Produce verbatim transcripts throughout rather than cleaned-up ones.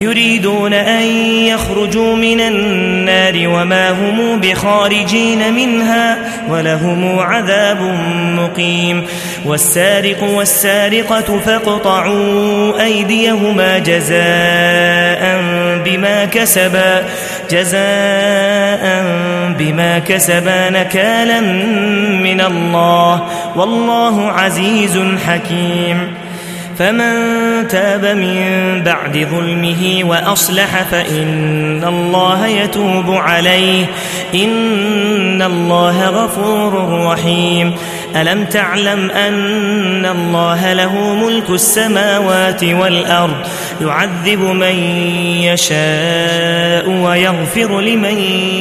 يريدون أن يخرجوا من النار وما هم بخارجين منها ولهم عذاب مقيم. والسارق والسارقة فاقطعوا أيديهما جزاء بما كسبا جزاء بما كسبا نكالا من الله والله عزيز حكيم. فمن تاب من بعد ظلمه وأصلح فإن الله يتوب عليه إن الله غفور رحيم. ألم تعلم أن الله له ملك السماوات والأرض يعذب من يشاء ويغفر لمن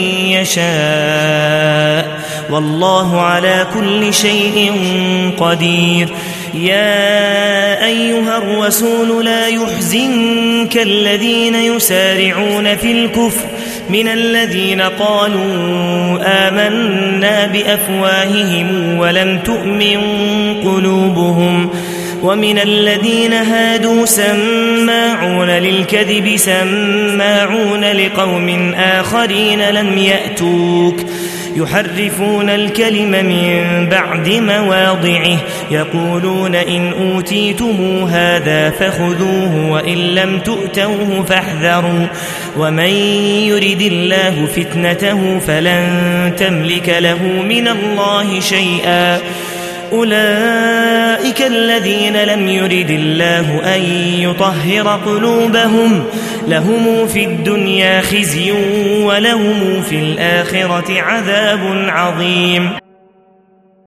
يشاء والله على كل شيء قدير. يا أيها الرسول لا يحزنك الذين يسارعون في الكفر من الذين قالوا آمنا بأفواههم ولم تؤمن قلوبهم ومن الذين هادوا سماعون للكذب سماعون لقوم آخرين لم يأتوك يحرفون الكلم من بعد مواضعه يقولون إن أوتيتم هذا فخذوه وإن لم تؤتوه فاحذروا ومن يرد الله فتنته فلن تملك له من الله شيئا. أولئك الذين لم يرد الله أن يطهر قلوبهم لهم في الدنيا خزي ولهم في الآخرة عذاب عظيم.